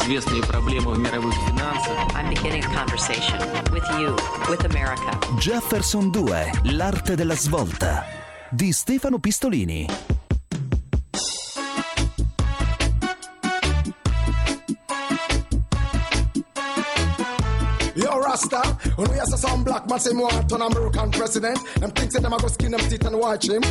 известные проблемы в мировых финансах. I'm beginning a conversation with you, with America. Jefferson 2, l'arte della svolta di Stefano Pistolini. Yo, Rasta, when we have some black man say more turn American president, them think that them a go skin them teeth and watch him.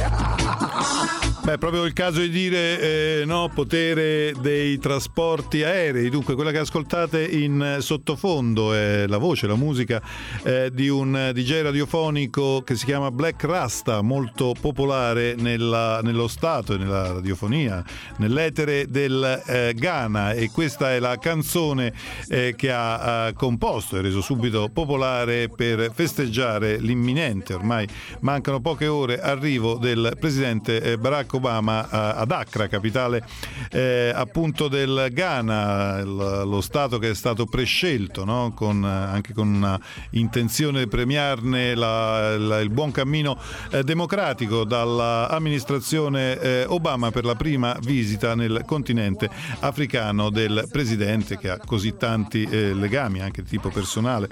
Yeah. Beh, proprio il caso di dire no, potere dei trasporti aerei. Dunque, quella che ascoltate in sottofondo è la voce, la musica di un DJ radiofonico che si chiama Black Rasta, molto popolare nello stato e nella radiofonia, nell'etere del Ghana, e questa è la canzone che ha composto e reso subito popolare per festeggiare l'imminente, ormai mancano poche ore, arrivo del presidente Barack Obama ad Accra, capitale appunto del Ghana, lo stato che è stato prescelto, no? Anche con una intenzione di premiarne il buon cammino democratico dall'amministrazione Obama per la prima visita nel continente africano del presidente, che ha così tanti legami anche di tipo personale,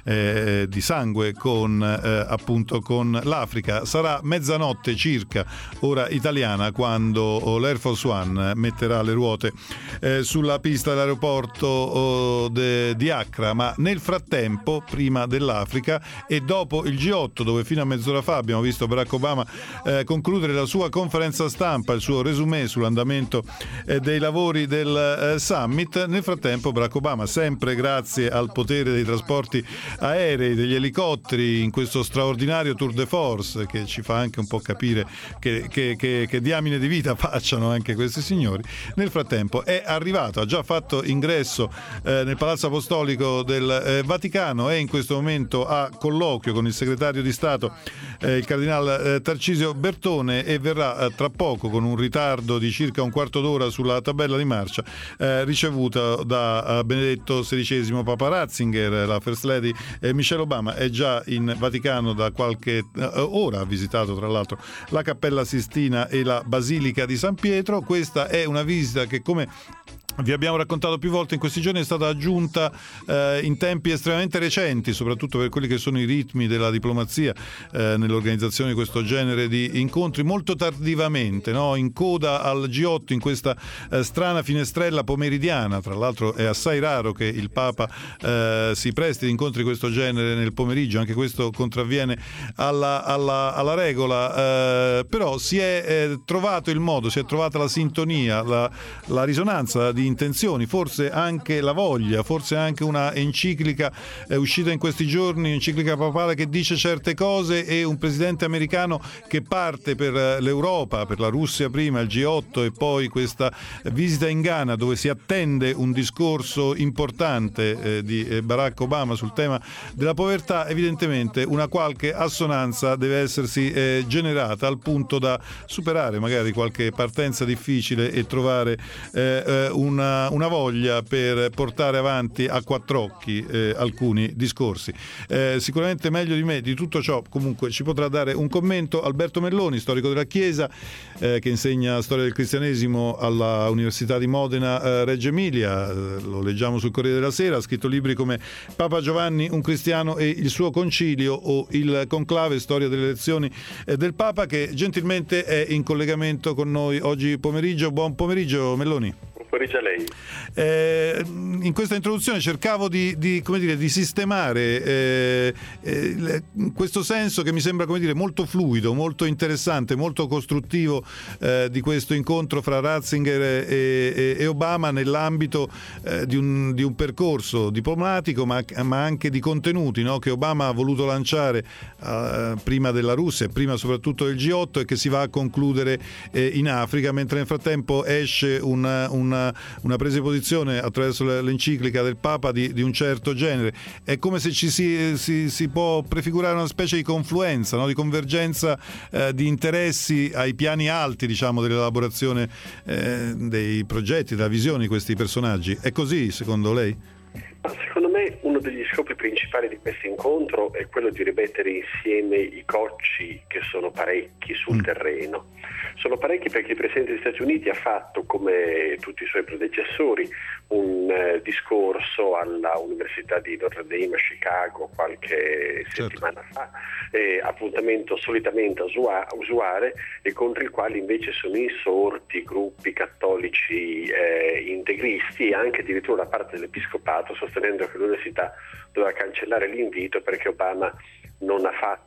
di sangue appunto con l'Africa. Sarà mezzanotte circa, ora italiana, quando l'Air Force One metterà le ruote sulla pista dell'aeroporto di Accra, ma nel frattempo, prima dell'Africa e dopo il G8, dove fino a mezz'ora fa abbiamo visto Barack Obama concludere la sua conferenza stampa, il suo resumé sull'andamento dei lavori del summit, nel frattempo Barack Obama, sempre grazie al potere dei trasporti aerei, degli elicotteri, in questo straordinario tour de force che ci fa anche un po' capire che diamine di vita facciano anche questi signori, nel frattempo è arrivato, ha già fatto ingresso nel Palazzo Apostolico del Vaticano, è in questo momento a colloquio con il segretario di Stato, il cardinale Tarcisio Bertone, e verrà tra poco, con un ritardo di circa un quarto d'ora sulla tabella di marcia, ricevuta da Benedetto XVI Papa Ratzinger. La First Lady Michelle Obama è già in Vaticano da qualche ora, ha visitato tra l'altro la Cappella Sistina e la Basilica di San Pietro. Questa è una visita che, come vi abbiamo raccontato più volte in questi giorni, è stata aggiunta in tempi estremamente recenti, soprattutto per quelli che sono i ritmi della diplomazia nell'organizzazione di questo genere di incontri, molto tardivamente, no? In coda al G8, in questa strana finestrella pomeridiana. Tra l'altro è assai raro che il Papa si presti ad incontri di questo genere nel pomeriggio, anche questo contravviene alla regola, però si è trovato il modo, si è trovata la sintonia, la risonanza di intenzioni, forse anche la voglia, forse anche una enciclica uscita in questi giorni, enciclica papale che dice certe cose, e un presidente americano che parte per l'Europa, per la Russia prima, il G8 e poi questa visita in Ghana, dove si attende un discorso importante di Barack Obama sul tema della povertà. Evidentemente una qualche assonanza deve essersi generata, al punto da superare magari qualche partenza difficile e trovare una voglia per portare avanti a quattro occhi alcuni discorsi. Sicuramente meglio di me di tutto ciò comunque ci potrà dare un commento Alberto Melloni, storico della Chiesa, che insegna storia del cristianesimo alla Università di Modena Reggio Emilia, lo leggiamo sul Corriere della Sera, ha scritto libri come Papa Giovanni, un cristiano e il suo concilio, o il conclave, storia delle elezioni del Papa, che gentilmente è in collegamento con noi oggi pomeriggio. Buon pomeriggio Melloni. Pomeriggio a lei. In questa introduzione cercavo di sistemare questo senso che mi sembra, come dire, molto fluido, molto interessante, molto costruttivo di questo incontro fra Ratzinger e Obama, nell'ambito di un percorso diplomatico ma anche di contenuti, no? Che Obama ha voluto lanciare prima della Russia e prima soprattutto del G8, e che si va a concludere in Africa, mentre nel frattempo esce una presa di posizione attraverso l'enciclica del Papa di un certo genere. È come se ci si può prefigurare una specie di confluenza, no? Di convergenza di interessi ai piani alti, diciamo, dell'elaborazione dei progetti, della visione di questi personaggi. È così secondo lei? Secondo me un uno degli scopi principali di questo incontro è quello di rimettere insieme i cocci, che sono parecchi, sul terreno. Sono parecchi perché il Presidente degli Stati Uniti ha fatto, come tutti i suoi predecessori, un discorso alla Università di Notre Dame a Chicago qualche settimana fa, appuntamento solitamente usuale, e contro il quale invece sono insorti gruppi cattolici integristi e anche addirittura una parte dell'Episcopato, sostenendo che l'università doveva cancellare l'invito perché Obama non ha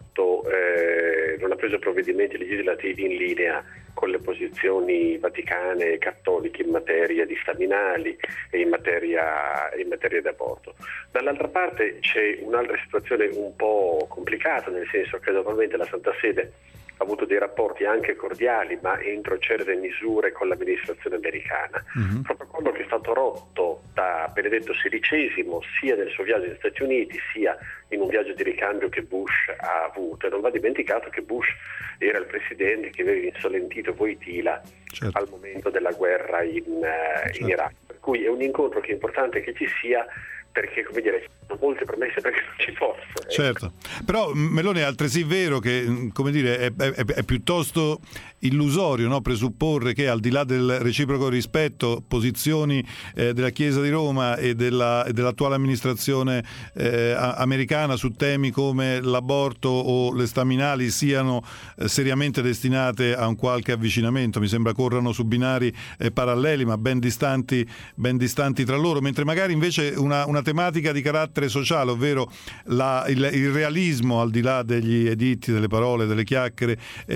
preso provvedimenti legislativi in linea con le posizioni vaticane e cattoliche in materia di staminali e in materia d'aborto. Dall'altra parte c'è un'altra situazione un po' complicata, nel senso che normalmente la Santa Sede ha avuto dei rapporti anche cordiali, ma entro certe misure, con l'amministrazione americana. Un protocollo che è stato rotto da Benedetto XVI sia nel suo viaggio negli Stati Uniti sia in un viaggio di ricambio che Bush ha avuto, e non va dimenticato che Bush era il presidente che aveva insolentito Wojtyla al momento della guerra in Iraq, per cui è un incontro che è importante che ci sia, perché, come dire, ci sono molte promesse perché non ci fosse. Certo, però Meloni è altresì vero che, come dire, è piuttosto illusorio, no, presupporre che, al di là del reciproco rispetto, posizioni della Chiesa di Roma e dell'attuale amministrazione americana su temi come l'aborto o le staminali siano seriamente destinate a un qualche avvicinamento. Mi sembra corrano su binari paralleli ma ben distanti tra loro, mentre magari invece una tematica di carattere sociale, ovvero il realismo, al di là degli editti, delle parole, delle chiacchiere,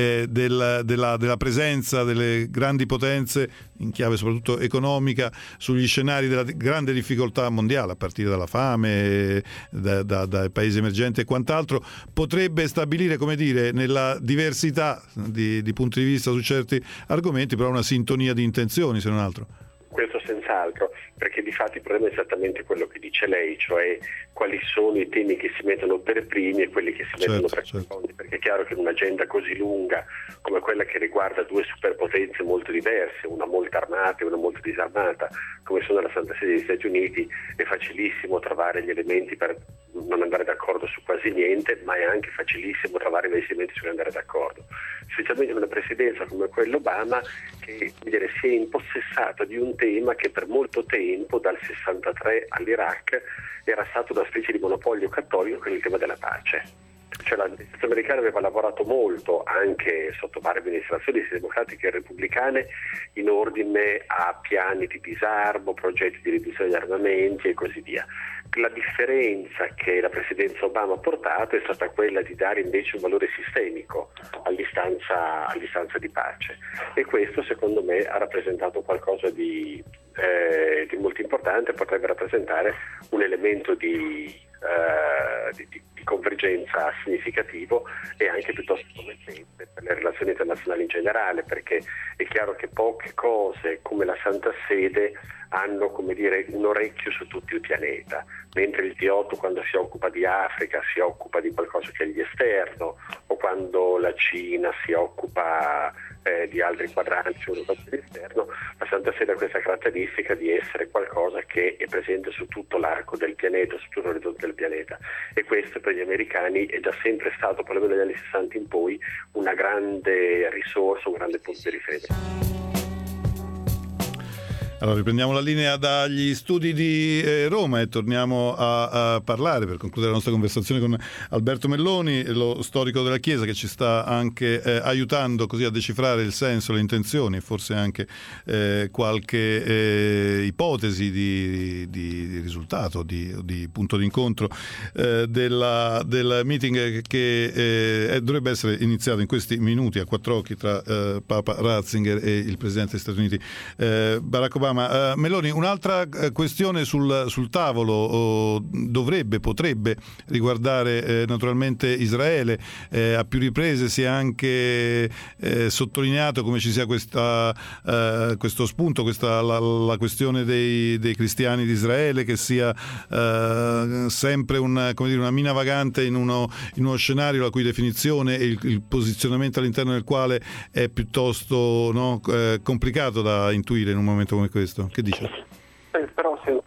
della presenza delle grandi potenze in chiave soprattutto economica sugli scenari della grande difficoltà mondiale, a partire dalla fame, dai paesi emergenti e quant'altro, potrebbe stabilire, come dire, nella diversità di punti di vista su certi argomenti, però una sintonia di intenzioni, se non altro. Questo senz'altro, perché di fatto il problema è esattamente quello che dice lei, cioè quali sono i temi che si mettono per primi e quelli che si mettono per secondi, perché è chiaro che in un'agenda così lunga come quella che riguarda due superpotenze molto diverse, una molto armata e una molto disarmata, come sono la Santa Sede degli Stati Uniti, è facilissimo trovare gli elementi per non andare d'accordo su quasi niente, ma è anche facilissimo trovare gli elementi su cui andare d'accordo, specialmente in una presidenza come quella Obama, che, come dire, si è impossessata di un tema che per molto tempo, dal 63 all'Iraq, era stato una specie di monopolio cattolico, che è il tema della pace. Cioè l'amministrazione americana aveva lavorato molto, anche sotto varie amministrazioni sia democratiche che repubblicane, in ordine a piani di disarmo, progetti di riduzione degli armamenti e così via. La differenza che la presidenza Obama ha portato è stata quella di dare invece un valore sistemico all'istanza di pace, e questo secondo me ha rappresentato qualcosa di molto importante, potrebbe rappresentare un elemento di convergenza significativo e anche piuttosto promettente per le relazioni internazionali in generale, perché è chiaro che poche cose come la Santa Sede hanno, come dire, un orecchio su tutto il pianeta, mentre il G8, quando si occupa di Africa, si occupa di qualcosa che è gli esterno, o quando la Cina si occupa di altri quadranti o dell'esterno, la Santa Sede ha questa caratteristica di essere qualcosa che è presente su tutto l'arco del pianeta, su tutto l'orizzonte del pianeta, e questo per gli americani è già sempre stato, perlomeno dagli anni 60 in poi, una grande risorsa, un grande punto di riferimento. Allora riprendiamo la linea dagli studi di Roma e torniamo a parlare, per concludere la nostra conversazione, con Alberto Melloni, lo storico della Chiesa, che ci sta anche aiutando così a decifrare il senso, le intenzioni e forse anche qualche ipotesi di risultato, di punto d'incontro del meeting che dovrebbe essere iniziato in questi minuti a quattro occhi tra Papa Ratzinger e il Presidente degli Stati Uniti Barack Obama. Meloni, un'altra questione sul tavolo potrebbe riguardare naturalmente Israele. A più riprese si è anche sottolineato come ci sia questo spunto, la questione dei cristiani di Israele, che sia sempre una mina vagante in uno scenario la cui definizione e il posizionamento all'interno del quale è piuttosto complicato da intuire in un momento come questo. Che dice? Però senza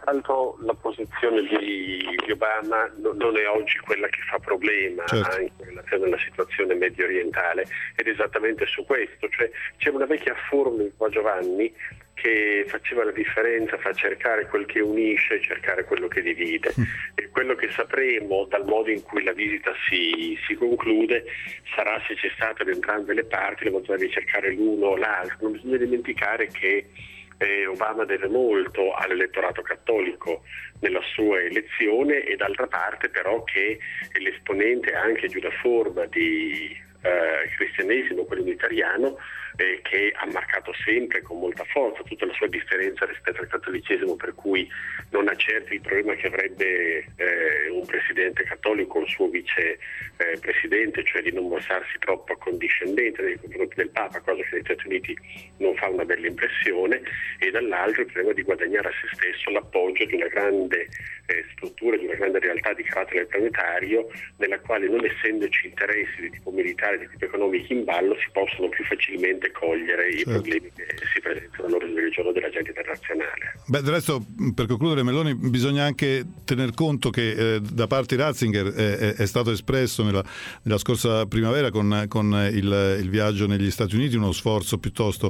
senz'altro la posizione di Obama non è oggi quella che fa problema, certo, anche in relazione alla situazione medio orientale, ed esattamente su questo, cioè c'è una vecchia formula qua, Giovanni, che faceva la differenza fra cercare quel che unisce e cercare quello che divide. E quello che sapremo dal modo in cui la visita si conclude sarà se c'è stata da entrambe le parti la volontà di cercare l'uno o l'altro. Non bisogna dimenticare che Obama deve molto all'elettorato cattolico nella sua elezione, e d'altra parte però che è l'esponente anche di una forma di cristianesimo, quello unitariano, che ha marcato sempre con molta forza tutta la sua differenza rispetto al cattolicesimo, per cui non ha certo il problema che avrebbe un presidente cattolico o il suo vice presidente, cioè di non mostrarsi troppo accondiscendente nei confronti del Papa, cosa che negli Stati Uniti non fa una bella impressione, e dall'altro il problema di guadagnare a se stesso l'appoggio di una grande struttura, di una grande realtà di carattere planetario, nella quale, non essendoci interessi di tipo militare, di tipo economico in ballo, si possono più facilmente cogliere i problemi che si presentano all'ordine del giorno dell'agenda internazionale. Beh, del resto, per concludere, Meloni, bisogna anche tener conto che da parte di Ratzinger è stato espresso nella scorsa primavera con il viaggio negli Stati Uniti uno sforzo piuttosto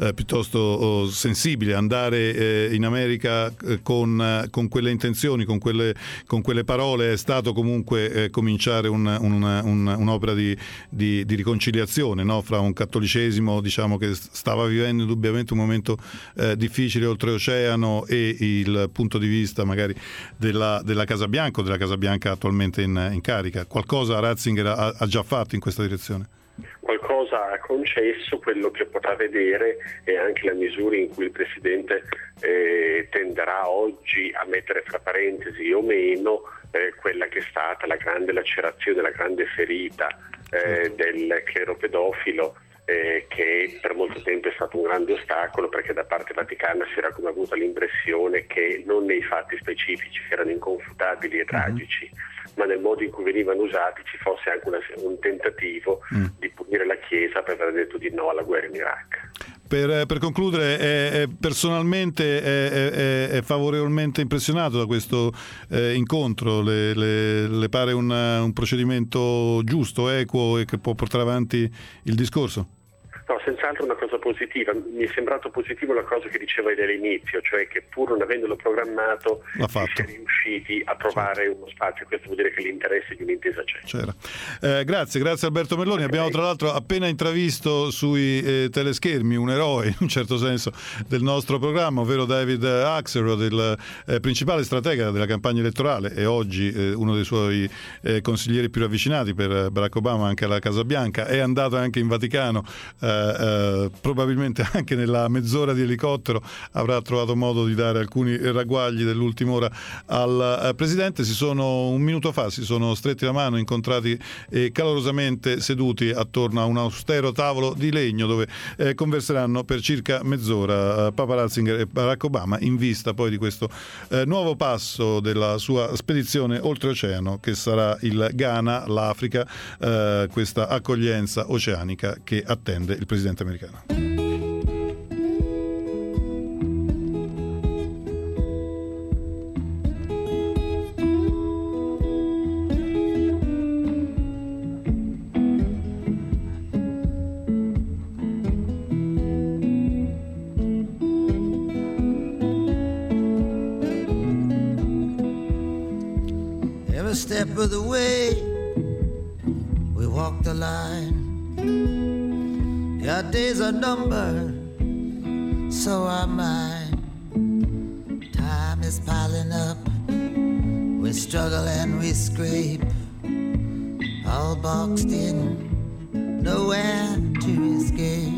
sensibile, andare in America con quelle intenzioni, con quelle parole. È stato comunque cominciare un'opera di riconciliazione, no? Fra un cattolicesimo, diciamo, che stava vivendo indubbiamente un momento difficile oltreoceano, e il punto di vista magari della Casa Bianca o della Casa Bianca attualmente in carica. Qualcosa Ratzinger ha già fatto in questa direzione? Qualcosa ha concesso. Quello che potrà vedere è anche la misura in cui il Presidente tenderà oggi a mettere fra parentesi o meno quella che è stata la grande lacerazione, la grande ferita del clero pedofilo, che per molto tempo è stato un grande ostacolo, perché da parte vaticana si era come avuta l'impressione che non nei fatti specifici, che erano inconfutabili e tragici, ma nel modo in cui venivano usati ci fosse anche un tentativo di punire la Chiesa per aver detto di no alla guerra in Iraq. Per concludere, personalmente è favorevolmente impressionato da questo incontro? Le pare un procedimento giusto, equo e che può portare avanti il discorso? No, senz'altro una cosa positiva. Mi è sembrato positivo la cosa che diceva all'inizio, cioè che pur non avendolo programmato si è riusciti a trovare uno spazio. Questo vuol dire che l'interesse di un'intesa c'è. C'era. Grazie Alberto Merloni. Abbiamo tra l'altro appena intravisto sui teleschermi un eroe, in un certo senso, del nostro programma, ovvero David Axelrod, il principale stratega della campagna elettorale e oggi uno dei suoi consiglieri più ravvicinati per Barack Obama anche alla Casa Bianca. È andato anche in Vaticano, probabilmente anche nella mezz'ora di elicottero avrà trovato modo di dare alcuni ragguagli dell'ultima ora al Presidente. Un minuto fa si sono stretti la mano, incontrati e calorosamente seduti attorno a un austero tavolo di legno, dove converseranno per circa mezz'ora Papa Ratzinger e Barack Obama, in vista poi di questo nuovo passo della sua spedizione oltreoceano, che sarà il Ghana, l'Africa, questa accoglienza oceanica che attende il presidente americano. Every step of the way we walk the line. Your days are numbered, so are mine. Time is piling up, we struggle and we scrape, all boxed in, nowhere to escape.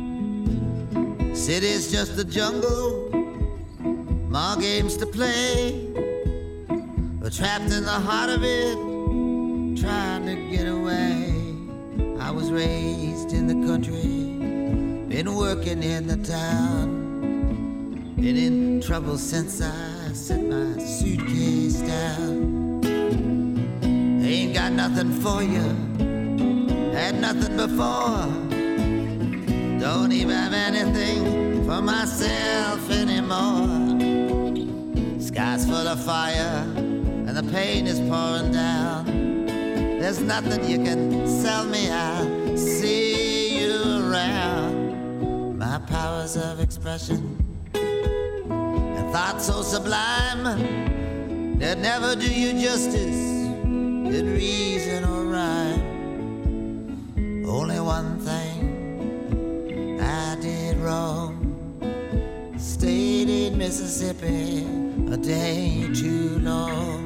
City's just a jungle, more games to play. We're trapped in the heart of it, trying to get away. I was raised in the country, been working in the town, been in trouble since I set my suitcase down. Ain't got nothing for you, had nothing before, don't even have anything for myself anymore. Sky's full of fire and the pain is pouring down. There's nothing you can sell me, I'll see you around. My powers of expression and thoughts so sublime, they'd never do you justice in reason or rhyme. Only one thing I did wrong, stayed in Mississippi a day too long.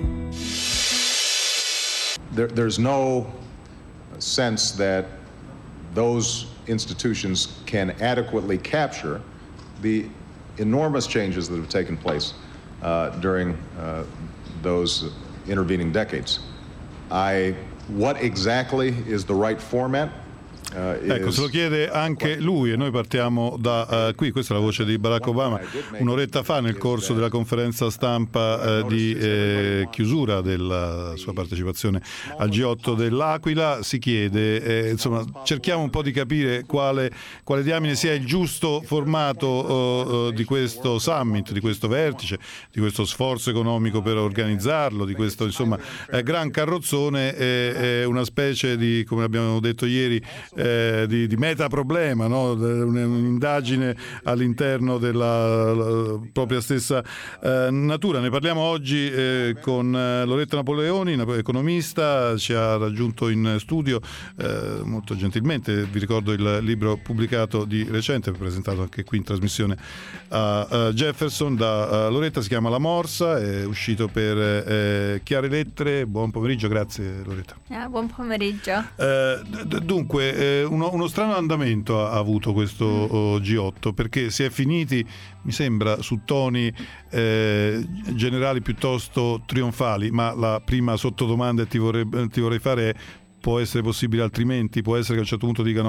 There's no sense that those institutions can adequately capture the enormous changes that have taken place during those intervening decades. What exactly is the right format? Ecco, se lo chiede anche lui e noi partiamo da qui. Questa è la voce di Barack Obama un'oretta fa nel corso della conferenza stampa di chiusura della sua partecipazione al G8 dell'Aquila. Si chiede, insomma, cerchiamo un po' di capire quale diamine sia il giusto formato di questo summit, di questo vertice, di questo sforzo economico per organizzarlo, di questo, insomma, gran carrozzone, una specie di, come abbiamo detto ieri, di metaproblema, no? Un'indagine all'interno della propria stessa natura. Ne parliamo oggi con Loretta Napoleoni, economista, ci ha raggiunto in studio molto gentilmente. Vi ricordo il libro pubblicato di recente, presentato anche qui in trasmissione a Jefferson da Loretta, si chiama La Morsa, è uscito per Chiare Lettere. Buon pomeriggio, grazie Loretta. Buon pomeriggio. Dunque, uno strano andamento ha avuto questo G8, perché si è finiti, mi sembra, su toni generali piuttosto trionfali, ma la prima sottodomanda che ti vorrei fare è: può essere possibile altrimenti? Può essere che a un certo punto dicano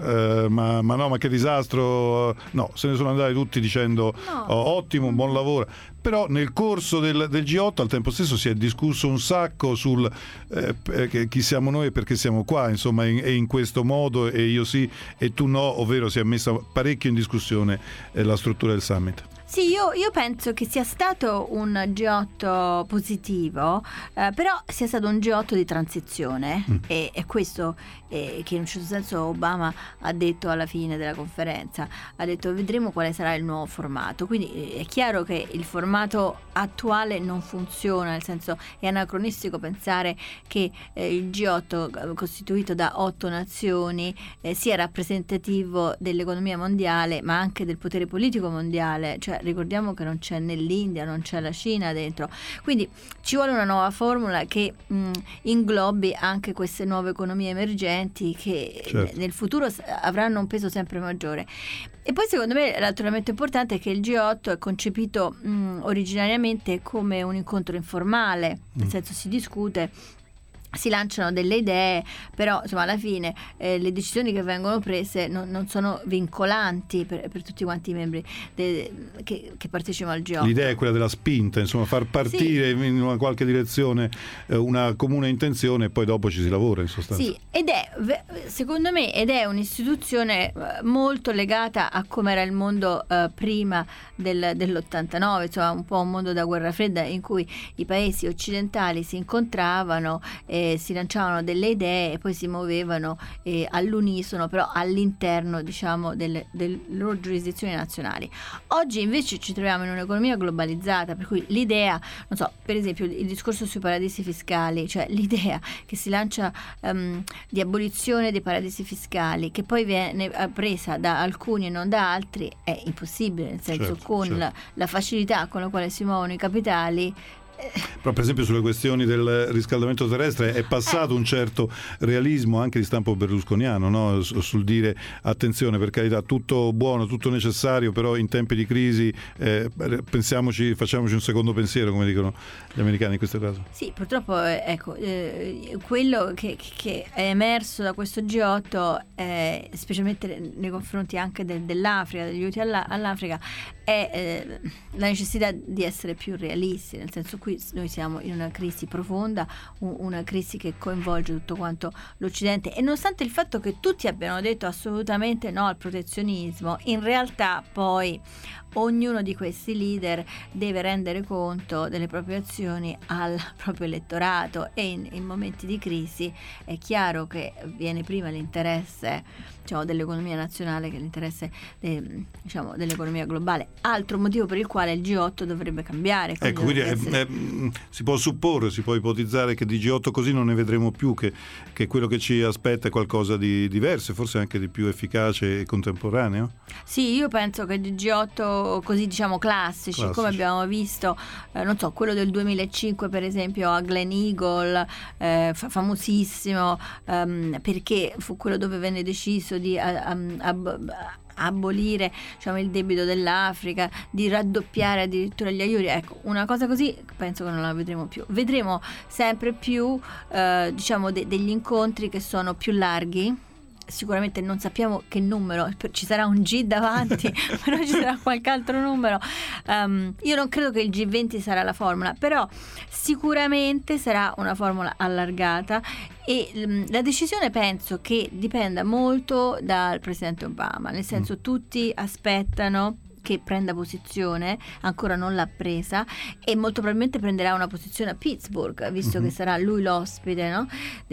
ma che disastro, no, se ne sono andati tutti dicendo ottimo, buon lavoro. Però nel corso del G8 al tempo stesso si è discusso un sacco sul chi siamo noi e perché siamo qua, insomma, e in questo modo, e io sì e tu no, ovvero si è messa parecchio in discussione la struttura del summit. Sì, io penso che sia stato un G8 positivo, però sia stato un G8 di transizione, e questo che in un certo senso Obama ha detto alla fine della conferenza. Ha detto: vedremo quale sarà il nuovo formato. Quindi è chiaro che il formato attuale non funziona, nel senso è anacronistico pensare che il G8 costituito da 8 nazioni sia rappresentativo dell'economia mondiale, ma anche del potere politico mondiale. Cioè, ricordiamo che non c'è né l'India, non c'è la Cina dentro, quindi ci vuole una nuova formula che inglobi anche queste nuove economie emergenti che nel futuro avranno un peso sempre maggiore. E poi secondo me l'altro importante è che il G8 è concepito originariamente come un incontro informale, nel senso si discute, si lanciano delle idee, però insomma alla fine le decisioni che vengono prese non sono vincolanti per tutti quanti i membri che partecipano al G8. L'idea è quella della spinta, insomma, far partire in una qualche direzione una comune intenzione, e poi dopo ci si lavora, in sostanza. Sì, ed è, secondo me, un'istituzione molto legata a come era il mondo prima dell'89, insomma un po' un mondo da guerra fredda, in cui i paesi occidentali si incontravano, si lanciavano delle idee e poi si muovevano all'unisono, però all'interno, diciamo, delle loro giurisdizioni nazionali. Oggi invece ci troviamo in un'economia globalizzata, per cui l'idea, non so, per esempio il discorso sui paradisi fiscali, cioè l'idea che si lancia di abolizione dei paradisi fiscali, che poi viene presa da alcuni e non da altri, è impossibile, nel senso, con la facilità con la quale si muovono i capitali. Però per esempio sulle questioni del riscaldamento terrestre è passato un certo realismo anche di stampo berlusconiano, no? Sul dire attenzione, per carità, tutto buono, tutto necessario, però in tempi di crisi pensiamoci, facciamoci un secondo pensiero, come dicono gli americani in questo caso. Sì, purtroppo quello che è emerso da questo G8, specialmente nei confronti anche dell'Africa, degli aiuti all'Africa, è la necessità di essere più realisti, nel senso, qui noi siamo in una crisi profonda, una crisi che coinvolge tutto quanto l'Occidente, e nonostante il fatto che tutti abbiano detto assolutamente no al protezionismo, in realtà poi ognuno di questi leader deve rendere conto delle proprie azioni al proprio elettorato, e in momenti di crisi è chiaro che viene prima l'interesse, diciamo, dell'economia nazionale che l'interesse diciamo, dell'economia globale, altro motivo per il quale il G8 dovrebbe cambiare. Ecco, quindi si può supporre, si può ipotizzare che di G8 così non ne vedremo più, che quello che ci aspetta è qualcosa di diverso, forse anche di più efficace e contemporaneo? Sì, io penso che di G8 così, diciamo, classici, come abbiamo visto, non so, quello del 2005 per esempio a Glen Eagle, famosissimo, perché fu quello dove venne deciso di abolire, diciamo, il debito dell'Africa, di raddoppiare addirittura gli aiuti. Ecco, una cosa così penso che non la vedremo più. Vedremo sempre più diciamo degli incontri che sono più larghi. Sicuramente non sappiamo che numero, ci sarà un G davanti, però ci sarà qualche altro numero. Io non credo che il G20 sarà la formula, però sicuramente sarà una formula allargata, e la decisione penso che dipenda molto dal presidente Obama, nel senso, tutti aspettano che prenda posizione, ancora non l'ha presa, e molto probabilmente prenderà una posizione a Pittsburgh, visto che sarà lui l'ospite, no?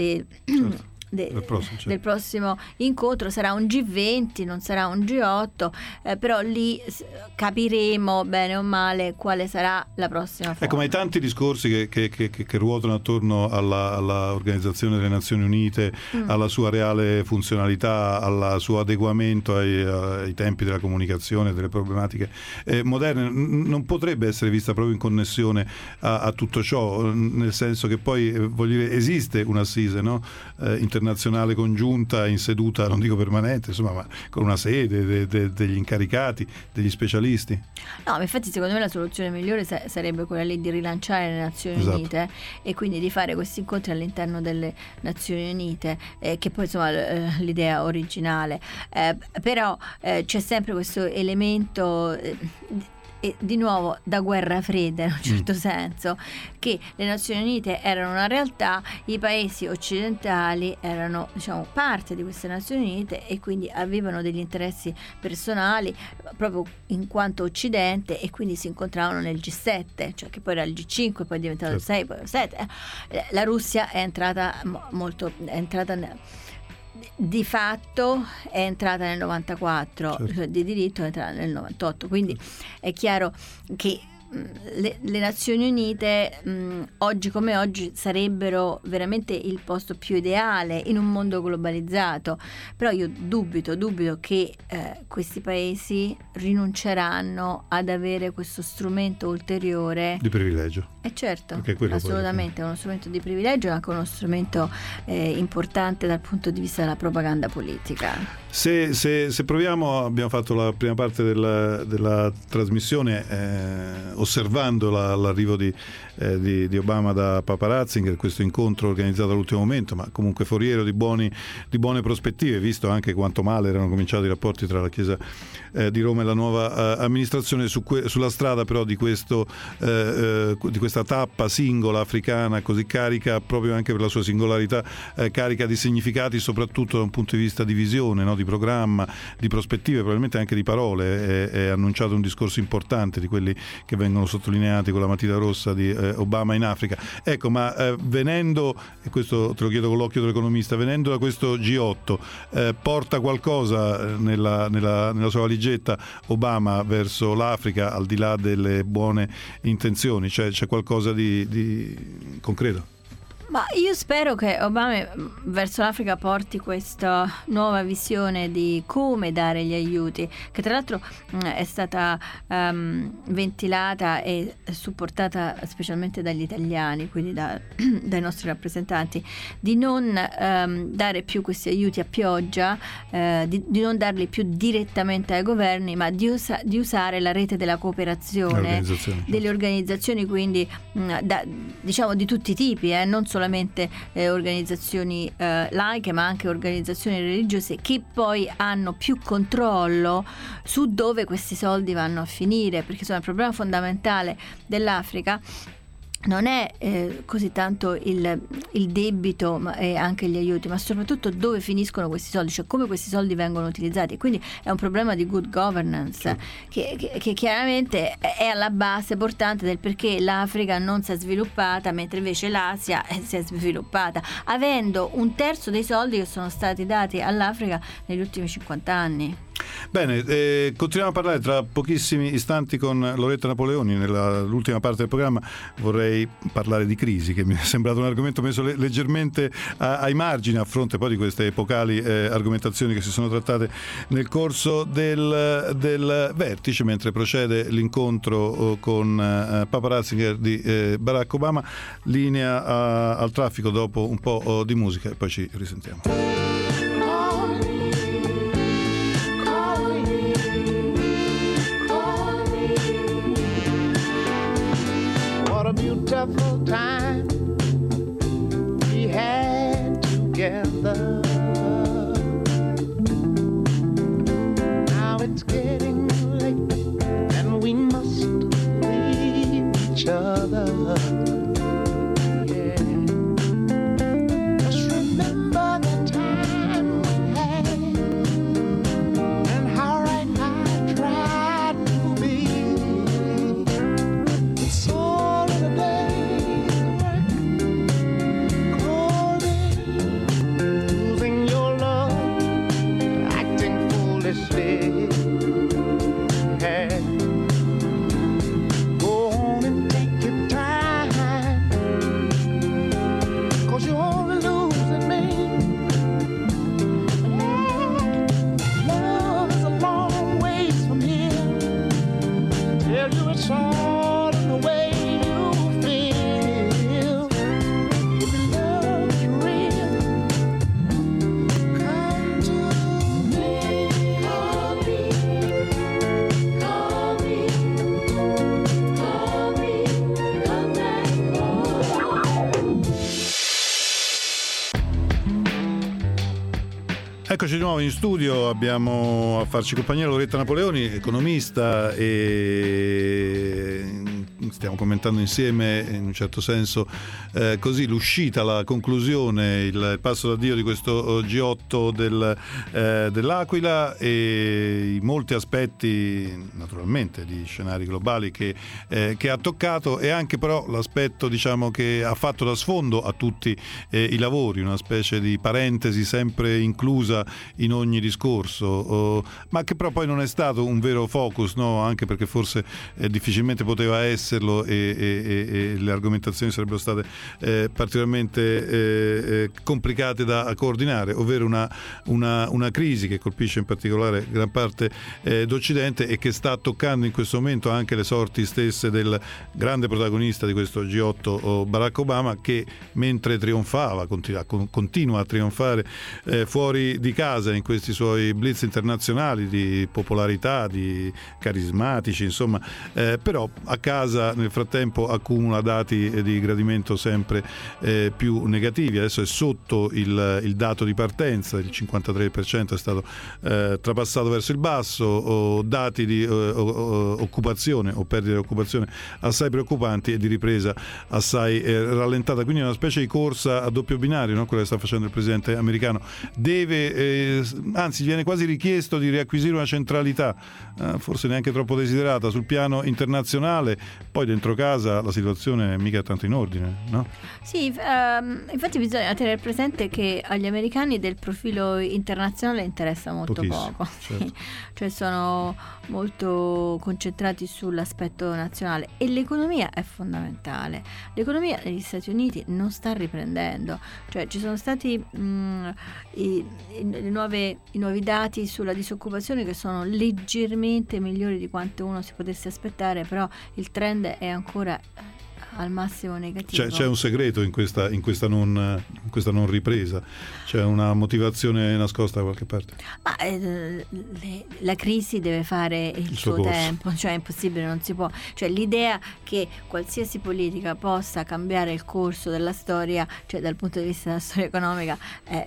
Del prossimo incontro. Sarà un G20, non sarà un G8, però lì capiremo bene o male quale sarà la prossima forma. Ecco, ma i tanti discorsi che ruotano attorno alla Organizzazione delle Nazioni Unite, alla sua reale funzionalità, al suo adeguamento ai tempi della comunicazione, delle problematiche moderne, non potrebbe essere vista proprio in connessione a tutto ciò, nel senso che poi, voglio dire, esiste un'assise, no? Internazionale congiunta in seduta, non dico permanente, insomma, ma con una sede degli incaricati, degli specialisti. No, ma infatti secondo me la soluzione migliore sarebbe quella lì di rilanciare le Nazioni Unite, e quindi di fare questi incontri all'interno delle Nazioni Unite, che poi insomma l'idea originale, però c'è sempre questo elemento e di nuovo da guerra fredda, in un certo senso, che le Nazioni Unite erano una realtà, i paesi occidentali erano, diciamo, parte di queste Nazioni Unite, e quindi avevano degli interessi personali proprio in quanto Occidente, e quindi si incontravano nel G7, cioè che poi era il G5, poi è diventato il 6, poi il 7. La Russia è entrata di fatto è entrata nel 94, cioè di diritto è entrata nel 98, quindi è chiaro che le Nazioni Unite oggi come oggi sarebbero veramente il posto più ideale in un mondo globalizzato, però io dubito che questi paesi rinunceranno ad avere questo strumento ulteriore di privilegio. Certo, assolutamente, è uno strumento di privilegio, è anche uno strumento importante dal punto di vista della propaganda politica. Se proviamo, abbiamo fatto la prima parte della trasmissione osservando l'arrivo di Obama da Papa Ratzinger, questo incontro organizzato all'ultimo momento, ma comunque foriero di buone prospettive, visto anche quanto male erano cominciati i rapporti tra la Chiesa di Roma e la nuova amministrazione, sulla strada però di questa tappa singola africana, così carica proprio anche per la sua singolarità, carica di significati, soprattutto da un punto di vista di visione, no? Di programma, di prospettive, probabilmente anche di parole. È annunciato un discorso importante, di quelli che vengono sottolineati con la matita rossa di Obama in Africa. Ecco, ma venendo, e questo te lo chiedo con l'occhio dell'economista, venendo da questo G8, porta qualcosa nella sua valigetta Obama verso l'Africa, al di là delle buone intenzioni? C'è qualcosa di concreto? Ma io spero che Obama verso l'Africa porti questa nuova visione di come dare gli aiuti, che tra l'altro è stata ventilata e supportata specialmente dagli italiani, quindi dai nostri rappresentanti, di non dare più questi aiuti a pioggia, di non darli più direttamente ai governi, ma di usare la rete della cooperazione, delle organizzazioni, quindi diciamo di tutti i tipi, non solo solamente organizzazioni laiche, ma anche organizzazioni religiose, che poi hanno più controllo su dove questi soldi vanno a finire, perché insomma il problema fondamentale dell'Africa non è così tanto il debito e anche gli aiuti, ma soprattutto dove finiscono questi soldi, cioè come questi soldi vengono utilizzati. Quindi è un problema di good governance, che chiaramente è alla base portante del perché l'Africa non si è sviluppata, mentre invece l'Asia si è sviluppata, avendo un terzo dei soldi che sono stati dati all'Africa negli ultimi 50 anni. Bene, continuiamo a parlare tra pochissimi istanti con Loretta Napoleoni. Nell'ultima parte del programma vorrei parlare di crisi, che mi è sembrato un argomento messo leggermente ai margini, a fronte poi di queste epocali argomentazioni che si sono trattate nel corso del vertice, mentre procede l'incontro con Papa Ratzinger di Barack Obama. Linea al traffico dopo un po' di musica e poi ci risentiamo. A beautiful time we had together. Now it's getting late and we must leave each other. Yeah. Just remember the time we had and how right I tried to be. It's all in the day's work, cold losing your love, acting foolishly. Hey, go on and take your time, 'cause you're only losing me. Love is a long ways from here. Tell you it's all in the way you feel. If your love is real, come to me. Call me, call me, call me, come back home. Eccoci di nuovo in studio, abbiamo a farci compagnia Loretta Napoleoni, economista, e stiamo commentando insieme in un certo senso così l'uscita, la conclusione, il passo d'addio di questo G8 dell'Aquila e i molti aspetti naturalmente di scenari globali che ha toccato, e anche però l'aspetto, diciamo, che ha fatto da sfondo a tutti i lavori, una specie di parentesi sempre inclusa in ogni discorso, ma che però poi non è stato un vero focus, no? Anche perché forse difficilmente poteva esserlo, e le argomentazioni sarebbero state particolarmente complicate da coordinare, ovvero una crisi che colpisce in particolare gran parte d'Occidente e che sta toccando in questo momento anche le sorti stesse del grande protagonista di questo G8, Barack Obama, che mentre trionfava, continua a trionfare fuori di casa in questi suoi blitz internazionali di popolarità, di carismatici, insomma, però a casa nel frattempo accumula dati di gradimento sempre più negativi. Adesso è sotto il dato di partenza, il 53% è stato trapassato verso il basso, o dati di occupazione o perdita di occupazione assai preoccupanti e di ripresa assai rallentata, quindi è una specie di corsa a doppio binario, no? Quella che sta facendo il presidente americano. Anzi, viene quasi richiesto di riacquisire una centralità, forse neanche troppo desiderata, sul piano internazionale. Poi dentro casa la situazione è mica tanto in ordine, no? Sì, infatti bisogna tenere presente che agli americani del profilo internazionale interessa molto pochissimo, poco, certo. sì. Cioè sono molto concentrati sull'aspetto nazionale, e l'economia è fondamentale. L'economia negli Stati Uniti non sta riprendendo, cioè ci sono stati i nuovi dati sulla disoccupazione che sono leggermente migliori di quanto uno si potesse aspettare, però il trend è ancora al massimo negativo. C'è un segreto in questa non ripresa, c'è una motivazione nascosta da qualche parte. Ma la crisi deve fare il suo corso. tempo, cioè è impossibile, non si può, cioè l'idea che qualsiasi politica possa cambiare il corso della storia, cioè dal punto di vista della storia economica,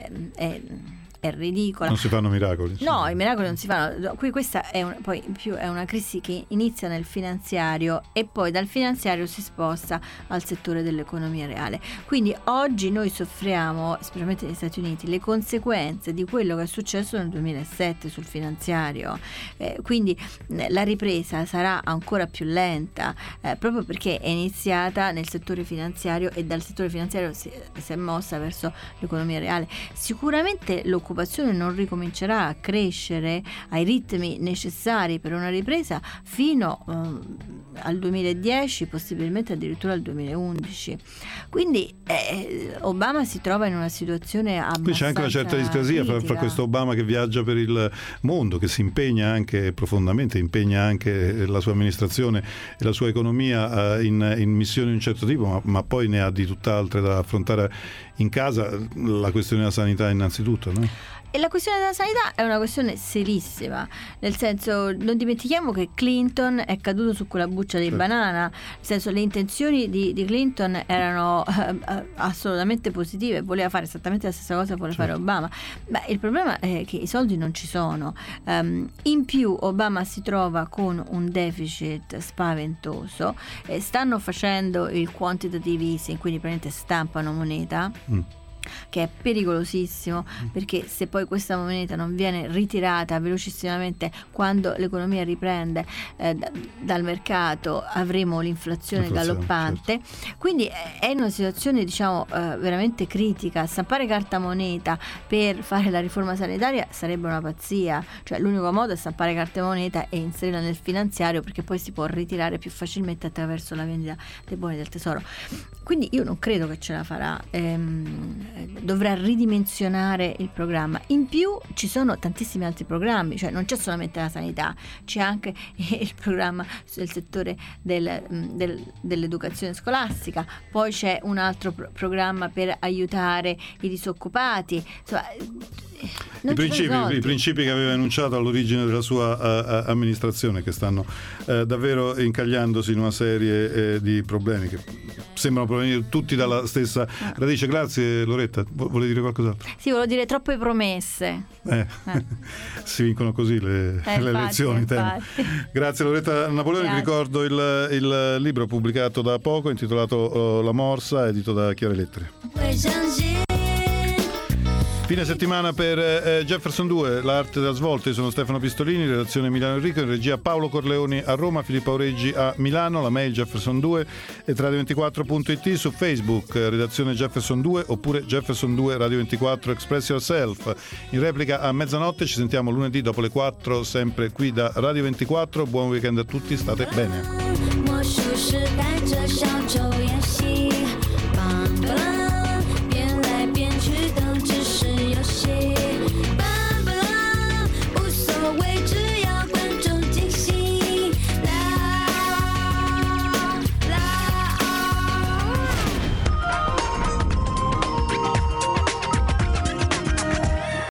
è ridicola. Non si fanno miracoli. No, i miracoli non si fanno. Qui questa è poi in più è una crisi che inizia nel finanziario e poi dal finanziario si sposta al settore dell'economia reale. Quindi oggi noi soffriamo, specialmente negli Stati Uniti, le conseguenze di quello che è successo nel 2007 sul finanziario. Quindi la ripresa sarà ancora più lenta, proprio perché è iniziata nel settore finanziario e dal settore finanziario si è mossa verso l'economia reale. Sicuramente l'occupazione non ricomincerà a crescere ai ritmi necessari per una ripresa fino al 2010, possibilmente addirittura al 2011. Quindi Obama si trova in una situazione abbastanza Qui c'è anche una certa discrasia fra questo Obama che viaggia per il mondo, che si impegna anche profondamente, impegna anche la sua amministrazione e la sua economia in missioni di un certo tipo, ma poi ne ha di tutt'altre da affrontare in casa, la questione della sanità innanzitutto, no? E la questione della sanità è una questione serissima, nel senso, non dimentichiamo che Clinton è caduto su quella buccia di banana, nel senso, le intenzioni di Clinton erano assolutamente positive, voleva fare esattamente la stessa cosa che voleva fare Obama, ma il problema è che i soldi non ci sono. In più Obama si trova con un deficit spaventoso, stanno facendo il quantitative easing, quindi praticamente stampano moneta, che è pericolosissimo, perché se poi questa moneta non viene ritirata velocissimamente quando l'economia riprende dal mercato, avremo l'inflazione galoppante, certo. Quindi è in una situazione, diciamo, veramente critica. Stampare carta moneta per fare la riforma sanitaria sarebbe una pazzia, cioè l'unico modo è stampare carta moneta e inserirla nel finanziario, perché poi si può ritirare più facilmente attraverso la vendita dei buoni del tesoro. Quindi io non credo che ce la farà, dovrà ridimensionare il programma. In più ci sono tantissimi altri programmi, cioè non c'è solamente la sanità, c'è anche il programma sul settore dell'educazione scolastica, poi c'è un altro programma per aiutare i disoccupati, insomma, i principi che aveva enunciato all'origine della sua amministrazione, che stanno davvero incagliandosi in una serie di problemi che sembrano provenire tutti dalla stessa radice. Grazie Loretta, vuole dire qualcos'altro? Sì, volevo dire troppe promesse. Si vincono così le elezioni. Grazie Loretta Napoleoni. Vi ricordo il libro pubblicato da poco intitolato La Morsa, edito da Chiare Lettere. Fine settimana per Jefferson 2, l'arte della svolta. Io sono Stefano Pistolini, redazione Milano Enrico, in regia Paolo Corleoni a Roma, Filippo Aureggi a Milano, la mail Jefferson2 e radio24.it, su Facebook redazione Jefferson 2 oppure Jefferson 2 Radio 24 Express Yourself. In replica a mezzanotte, ci sentiamo lunedì dopo le 4 sempre qui da Radio 24. Buon weekend a tutti, state bene.